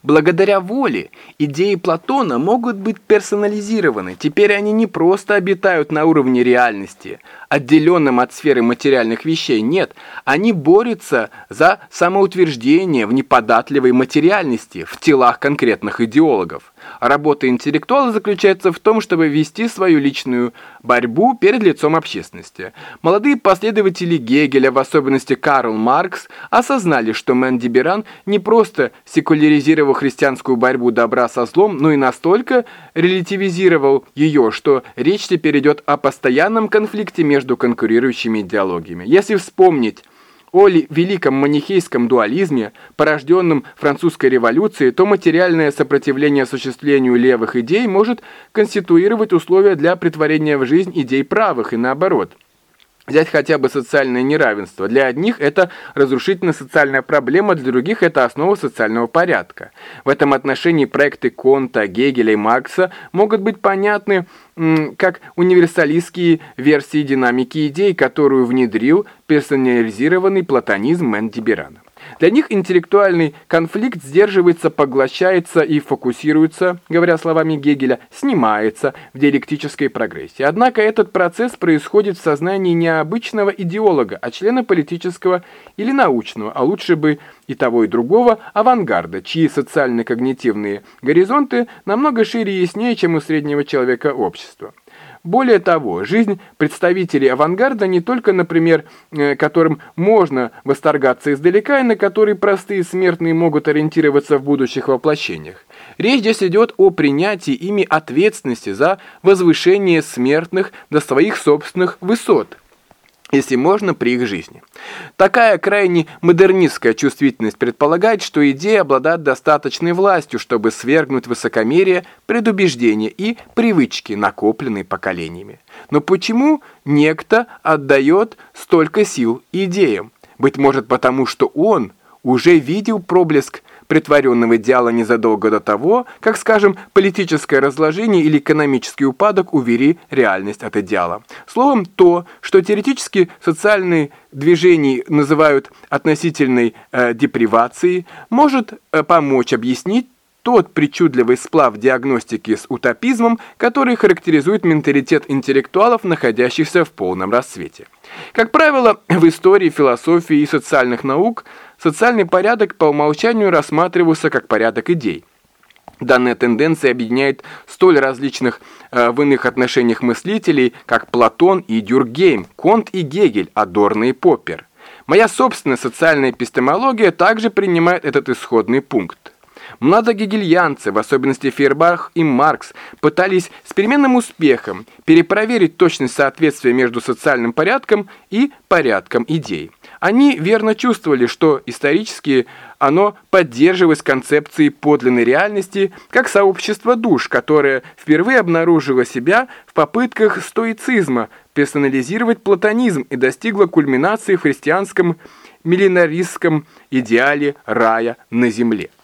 Благодаря воле идеи Платона могут быть персонализированы. Теперь они не просто обитают на уровне реальности, отделенном от сферы материальных вещей. Нет, они борются за самоутверждение в неподатливой материальности, в телах конкретных идеологов. Работа интеллектуала заключается в том, чтобы вести свою личную борьбу перед лицом общественности. Молодые последователи Гегеля, в особенности Карл Маркс, осознали, что Менди Биран не просто секуляризировал христианскую борьбу добра со злом, но и настолько релятивизировал ее, что речь теперь идет о постоянном конфликте между конкурирующими идеологиями. Если вспомнить о великом манихейском дуализме, порожденном французской революцией, то материальное сопротивление осуществлению левых идей может конституировать условия для претворения в жизнь идей правых и наоборот. Взять хотя бы социальное неравенство. Для одних это разрушительная социальная проблема, для других это основа социального порядка. В этом отношении проекты Конта, Гегеля и Маркса могут быть понятны как универсалистские версии динамики идей, которую внедрил персонализированный платонизм Менди Бирана. Для них интеллектуальный конфликт сдерживается, поглощается и фокусируется, говоря словами Гегеля, снимается в диалектической прогрессии. Однако этот процесс происходит в сознании не обычного идеолога, а члена политического или научного, а лучше бы и того, и другого, авангарда, чьи социально-когнитивные горизонты намного шире и яснее, чем у среднего человека общества. Более того, жизнь представителей авангарда не только, например, которым можно восторгаться издалека и на которые простые смертные могут ориентироваться в будущих воплощениях. Речь здесь идет о принятии ими ответственности за возвышение смертных до своих собственных высот, если можно, при их жизни. Такая крайне модернистская чувствительность предполагает, что идея обладает достаточной властью, чтобы свергнуть высокомерие, предубеждения и привычки, накопленные поколениями. Но почему некто отдает столько сил идеям? Быть может, потому что он уже видел проблеск претворенного идеала незадолго до того, как, скажем, политическое разложение или экономический упадок увели реальность от идеала. Словом, то, что теоретически социальные движения называют относительной депривацией, может помочь объяснить тот причудливый сплав диагностики с утопизмом, который характеризует менталитет интеллектуалов, находящихся в полном расцвете. Как правило, в истории, философии и социальных наук социальный порядок по умолчанию рассматривался как порядок идей. Данная тенденция объединяет столь различных в иных отношениях мыслителей, как Платон и Дюркгейм, Конт и Гегель, Адорно и Поппер. Моя собственная социальная эпистемология также принимает этот исходный пункт. Младогегельянцы, в особенности Фейербах и Маркс, пытались с переменным успехом перепроверить точность соответствия между социальным порядком и порядком идей. Они верно чувствовали, что исторически оно поддерживалось концепцией подлинной реальности как сообщество душ, которое впервые обнаружило себя в попытках стоицизма персонализировать платонизм и достигло кульминации в христианском миллинаристском идеале рая на земле.